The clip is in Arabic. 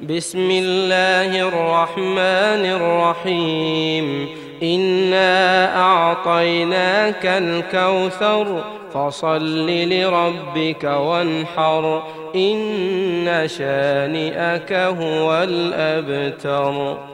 بسم الله الرحمن الرحيم إنا أعطيناك الكوثر فصل لربك وانحر إن شانئك هو الأبتر.